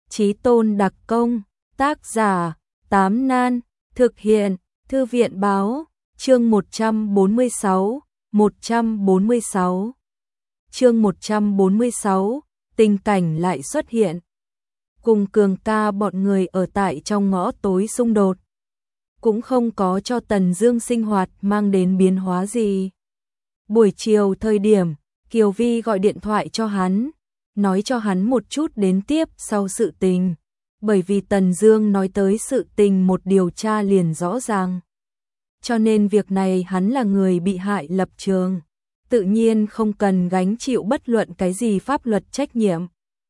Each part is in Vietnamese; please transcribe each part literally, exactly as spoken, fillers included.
Chí Tôn đặc công, tác giả, Tám Nan, thực hiện, Thư viện báo, chương một trăm bốn mươi sáu, một trăm bốn mươi sáu. Chương một trăm bốn mươi sáu, tình cảnh lại xuất hiện. Cùng Cường ca bọn người ở tại trong ngõ tối xung đột. Cũng không có cho Tần Dương sinh hoạt mang đến biến hóa gì. Buổi chiều thời điểm, Kiều Vi gọi điện thoại cho hắn, nói cho hắn một chút đến tiếp sau sự tình. Bởi vì Tần Dương nói tới sự tình một điều tra liền rõ ràng. Cho nên việc này hắn là người bị hại lập trường, tự nhiên không cần gánh chịu bất luận cái gì pháp luật trách nhiệm.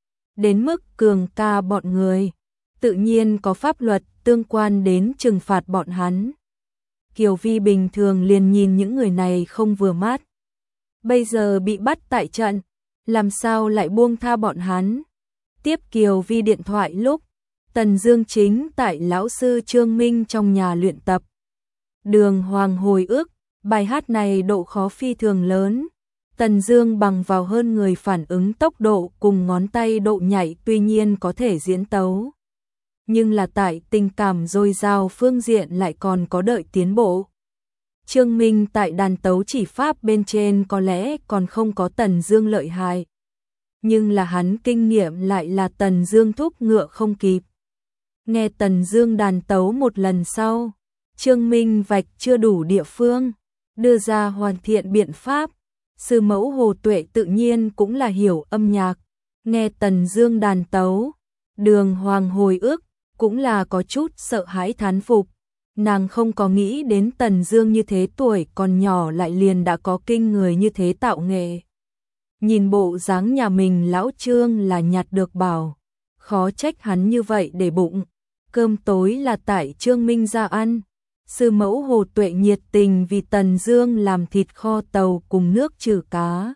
Đến mức Cường ca bọn người, tự nhiên có pháp luật tương quan đến trừng phạt bọn hắn. Kiều Vi bình thường liền nhìn những người này không vừa mắt. Bây giờ bị bắt tại trận, làm sao lại buông tha bọn hắn. Tiếp Kiều Vi điện thoại lúc, Tần Dương chính tại lão sư Trương Minh trong nhà luyện tập. Đường Hoàng hồi ức, bài hát này độ khó phi thường lớn. Tần Dương bằng vào hơn người phản ứng tốc độ cùng ngón tay độ nhảy tuy nhiên có thể diễn tấu. Nhưng là tại tình cảm dồi dào phương diện lại còn có đợi tiến bộ. Trương Minh tại đàn tấu chỉ pháp bên trên có lẽ còn không có Tần Dương lợi hại. Nhưng là hắn kinh nghiệm lại là Tần Dương thúc ngựa không kịp. Nghe Tần Dương đàn tấu một lần sau, Trương Minh vạch chưa đủ địa phương, đưa ra hoàn thiện biện pháp. Sư mẫu Hồ Tuệ tự nhiên cũng là hiểu âm nhạc, nghe Tần Dương đàn tấu, Đường Hoàng hồi ức, cũng là có chút sợ hãi thán phục. Nàng không có nghĩ đến Tần Dương như thế tuổi còn nhỏ lại liền đã có kinh người như thế tạo nghệ. Nhìn bộ dáng nhà mình lão Trương là nhặt được bảo, khó trách hắn như vậy để bụng. Cơm tối là tại Trương Minh ra ăn. Sư mẫu Hồ Tuệ nhiệt tình vì Tần Dương làm thịt kho tàu cùng nước trừ cá.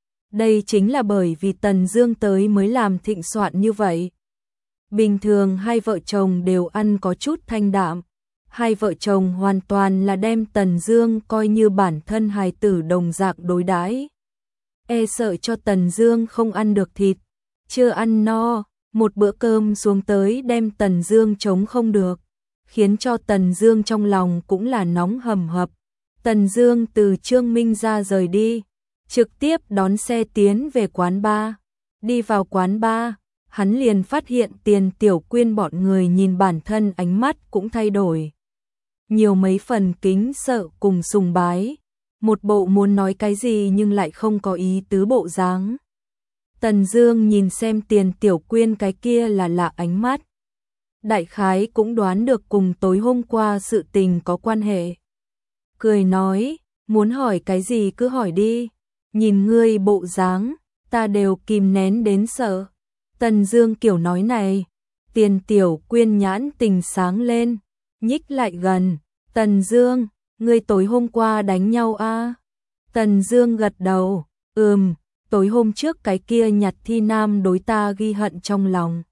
Đây chính là bởi vì Tần Dương tới mới làm thịnh soạn như vậy. Bình thường hai vợ chồng đều ăn có chút thanh đạm. Hai vợ chồng hoàn toàn là đem Tần Dương coi như bản thân hài tử đồng dạng đối đãi. E sợ cho Tần Dương không ăn được thịt, chưa ăn no, một bữa cơm xuống tới đem Tần Dương chống không được, khiến cho Tần Dương trong lòng cũng là nóng hầm hập. Tần Dương từ Trương Minh ra rời đi, trực tiếp đón xe tiến về quán bar. Đi vào quán bar, hắn liền phát hiện Tiền Tiểu Quyên bọn người nhìn bản thân ánh mắt cũng thay đổi. Nhiều mấy phần kính sợ cùng sùng bái, một bộ muốn nói cái gì nhưng lại không có ý tứ bộ dáng. Tần Dương nhìn xem Tiền Tiểu Quyên cái kia là lạ ánh mắt. Đại khái cũng đoán được cùng tối hôm qua sự tình có quan hệ. Cười nói, muốn hỏi cái gì cứ hỏi đi, nhìn ngươi bộ dáng, ta đều kìm nén đến sợ. Tần Dương kiểu nói này, Tiền Tiểu Quyên nhãn tình sáng lên, nhích lại gần. Tần Dương, ngươi tối hôm qua đánh nhau a? Tần Dương gật đầu, ừm, tối hôm trước cái kia nhặt thi nam đối ta ghi hận trong lòng.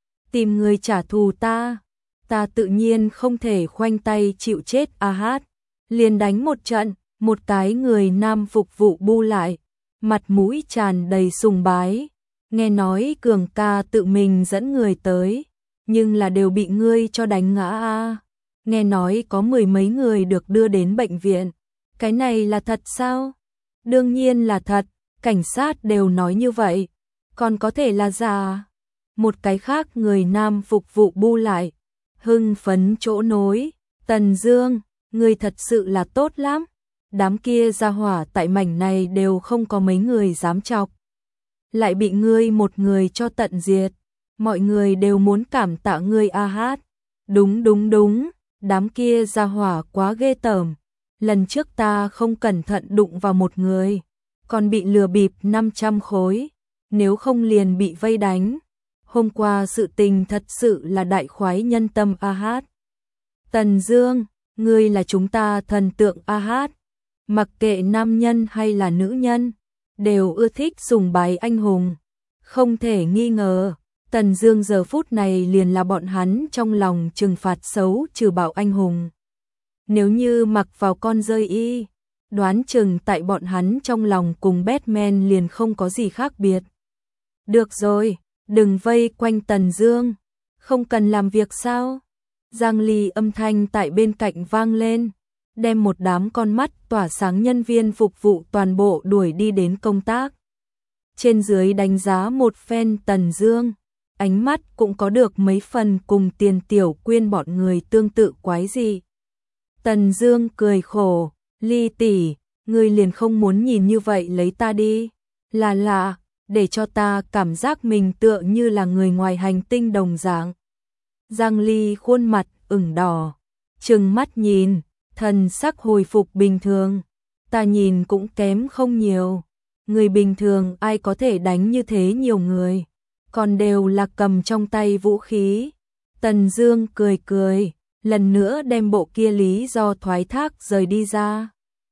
Tìm người trả thù ta, ta tự nhiên không thể khoanh tay chịu chết a hát. Liền đánh một trận, một cái người nam phục vụ bu lại, mặt mũi tràn đầy sùng bái. Nghe nói Cường ca tự mình dẫn người tới, nhưng là đều bị ngươi cho đánh ngã a. Nghe nói có mười mấy người được đưa đến bệnh viện. Cái này là thật sao? Đương nhiên là thật, cảnh sát đều nói như vậy. Còn có thể là giả. Một cái khác người nam phục vụ bu lại, hưng phấn chỗ nối. Tần Dương, ngươi thật sự là tốt lắm. Đám kia ra hỏa tại mảnh này đều không có mấy người dám chọc. Lại bị ngươi một người cho tận diệt. Mọi người đều muốn cảm tạ ngươi a hát. Đúng đúng đúng. Đám kia ra hỏa quá ghê tởm. Lần trước ta không cẩn thận đụng vào một người, còn bị lừa bịp năm trăm khối, nếu không liền bị vây đánh. Hôm qua sự tình thật sự là đại khoái nhân tâm a hát. Tần Dương, ngươi là chúng ta thần tượng a hát. Mặc kệ nam nhân hay là nữ nhân, đều ưa thích sùng bái anh hùng. Không thể nghi ngờ, Tần Dương giờ phút này liền là bọn hắn trong lòng trừng phạt xấu trừ bạo anh hùng. Nếu như mặc vào con rơi y, đoán chừng tại bọn hắn trong lòng cùng Batman liền không có gì khác biệt. Được rồi, đừng vây quanh Tần Dương, không cần làm việc sao? Giang Ly âm thanh tại bên cạnh vang lên, đem một đám con mắt tỏa sáng nhân viên phục vụ toàn bộ đuổi đi đến công tác. Trên dưới đánh giá một phen Tần Dương, ánh mắt cũng có được mấy phần cùng Tiền Tiểu Quyên bọn người tương tự quái gì. Tần Dương cười khổ, Ly tỷ, ngươi liền không muốn nhìn như vậy lấy ta đi, là lạ, để cho ta cảm giác mình tựa như là người ngoài hành tinh đồng dạng. Giang Ly khuôn mặt ửng đỏ, trừng mắt nhìn, thần sắc hồi phục bình thường, ta nhìn cũng kém không nhiều, người bình thường ai có thể đánh như thế nhiều người, còn đều là cầm trong tay vũ khí. Tần Dương cười cười, lần nữa đem bộ kia lý do thoái thác rời đi ra.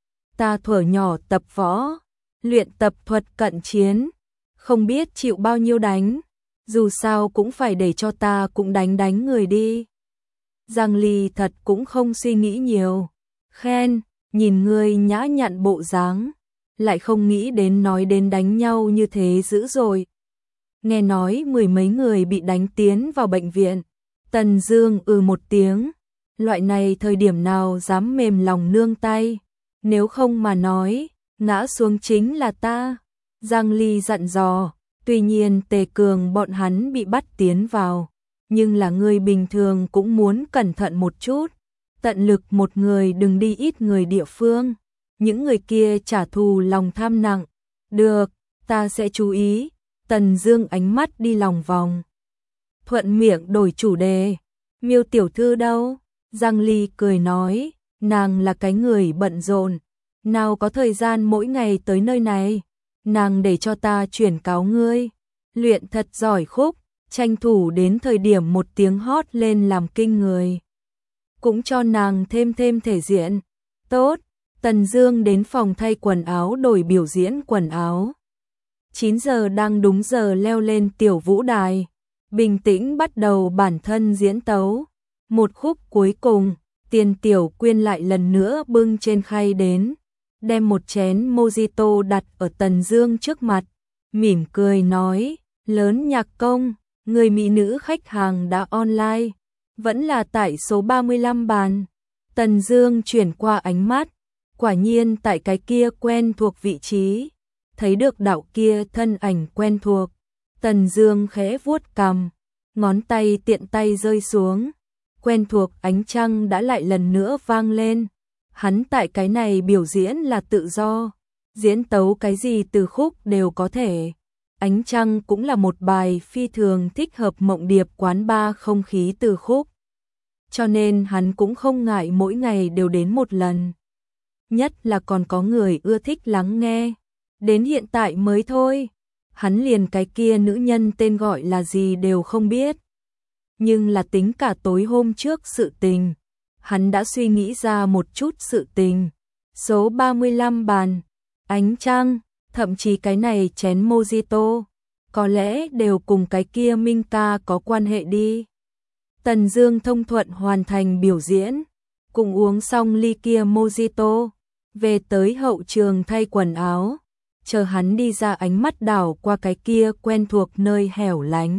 Ta thuở nhỏ tập võ, luyện tập thuật cận chiến, không biết chịu bao nhiêu đánh, dù sao cũng phải để cho ta cũng đánh đánh người đi. Giang Ly thật cũng không suy nghĩ nhiều, khen, nhìn ngươi nhã nhặn bộ dáng, lại không nghĩ đến nói đến đánh nhau như thế dữ rồi. Nghe nói mười mấy người bị đánh tiến vào bệnh viện, Tần Dương ừ một tiếng, loại này thời điểm nào dám mềm lòng nương tay, nếu không mà nói, ngã xuống chính là ta. Giang Ly dặn dò, tuy nhiên Tề Cường bọn hắn bị bắt tiến vào, nhưng là người bình thường cũng muốn cẩn thận một chút, tận lực một người đừng đi ít người địa phương, những người kia trả thù lòng tham nặng. Được, ta sẽ chú ý. Tần Dương ánh mắt đi lòng vòng, thuận miệng đổi chủ đề, Miêu tiểu thư đâu? Giang Ly cười nói, nàng là cái người bận rộn, nào có thời gian mỗi ngày tới nơi này, nàng để cho ta chuyển cáo ngươi, luyện thật giỏi khúc, tranh thủ đến thời điểm một tiếng hót lên làm kinh người, cũng cho nàng thêm thêm thể diện. Tốt. Tần Dương đến phòng thay quần áo đổi biểu diễn quần áo. chín giờ đang đúng giờ leo lên tiểu vũ đài, bình tĩnh bắt đầu bản thân diễn tấu. Một khúc cuối cùng, Tiền Tiểu Quyên lại lần nữa bưng trên khay đến, đem một chén mojito đặt ở Tần Dương trước mặt, mỉm cười nói, lớn nhạc công, người mỹ nữ khách hàng đã online, vẫn là tại số ba mươi lăm bàn. Tần Dương chuyển qua ánh mắt, quả nhiên tại cái kia quen thuộc vị trí, thấy được đạo kia thân ảnh quen thuộc. Tần Dương khẽ vuốt cằm, ngón tay tiện tay rơi xuống, quen thuộc ánh trăng đã lại lần nữa vang lên. Hắn tại cái này biểu diễn là tự do, diễn tấu cái gì từ khúc đều có thể. Ánh trăng cũng là một bài phi thường thích hợp mộng điệp quán bar không khí từ khúc, cho nên hắn cũng không ngại mỗi ngày đều đến một lần. Nhất là còn có người ưa thích lắng nghe. Đến hiện tại mới thôi, hắn liền cái kia nữ nhân tên gọi là gì đều không biết. Nhưng là tính cả tối hôm trước sự tình, hắn đã suy nghĩ ra một chút sự tình. Số ba mươi lăm bàn, ánh trăng, thậm chí cái này chén mojito, có lẽ đều cùng cái kia Minh ca có quan hệ đi. Tần Dương thông thuận hoàn thành biểu diễn, cùng uống xong ly kia mojito, về tới hậu trường thay quần áo, chờ hắn đi ra ánh mắt đảo qua cái kia quen thuộc nơi hẻo lánh.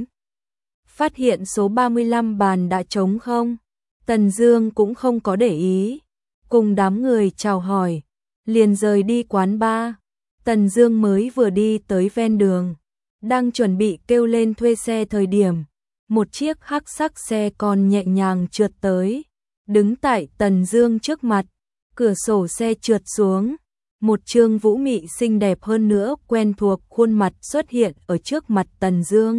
Phát hiện số ba mươi lăm bàn đã trống không, Tần Dương cũng không có để ý, cùng đám người chào hỏi, liền rời đi quán bar. Tần Dương mới vừa đi tới ven đường, đang chuẩn bị kêu lên thuê xe thời điểm, một chiếc hắc sắc xe con nhẹ nhàng trượt tới, đứng tại Tần Dương trước mặt, cửa sổ xe trượt xuống, một trương vũ mị xinh đẹp hơn nữa quen thuộc khuôn mặt xuất hiện ở trước mặt Tần Dương.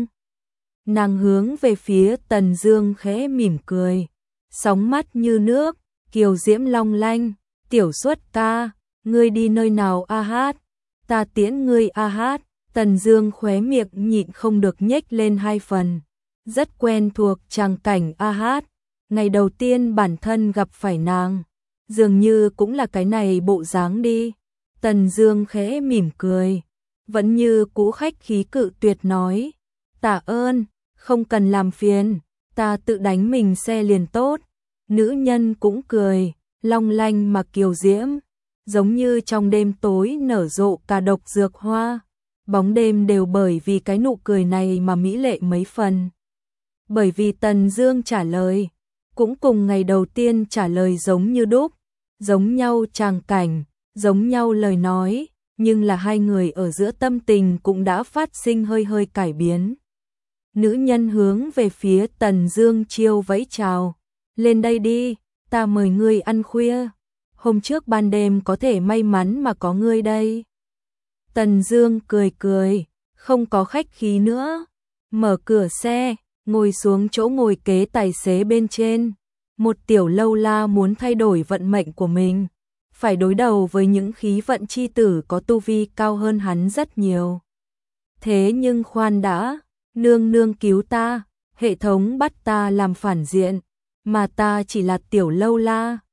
Nàng hướng về phía Tần Dương khẽ mỉm cười, sóng mắt như nước, kiều diễm long lanh, "Tiểu Xuất ca, ngươi đi nơi nào a hát? Ta tiễn ngươi a hát." Tần Dương khóe miệng nhịn không được nhếch lên hai phần, rất quen thuộc tràng cảnh a hát, ngày đầu tiên bản thân gặp phải nàng, dường như cũng là cái này bộ dáng đi. Tần Dương khẽ mỉm cười, vẫn như cũ khách khí cự tuyệt nói, "Tạ ơn, không cần làm phiền, ta tự đánh mình xe liền tốt." Nữ nhân cũng cười, long lanh mà kiều diễm, giống như trong đêm tối nở rộ cả độc dược hoa. bóng đêm đều bởi vì cái nụ cười này mà mỹ lệ mấy phần. Bởi vì Tần Dương trả lời, cũng cùng ngày đầu tiên trả lời giống như đúc, giống nhau tràng cảnh, giống nhau lời nói, nhưng là hai người ở giữa tâm tình cũng đã phát sinh hơi hơi cải biến. Nữ nhân hướng về phía Tần Dương chiêu vẫy chào, lên đây đi, ta mời ngươi ăn khuya, hôm trước ban đêm có thể may mắn mà có ngươi đây. Tần Dương cười cười, không có khách khí nữa, mở cửa xe, ngồi xuống chỗ ngồi kế tài xế bên trên. Một tiểu lâu la muốn thay đổi vận mệnh của mình, phải đối đầu với những khí vận chi tử có tu vi cao hơn hắn rất nhiều. Thế nhưng khoan đã, nương nương cứu ta, hệ thống bắt ta làm phản diện, mà ta chỉ là tiểu lâu la,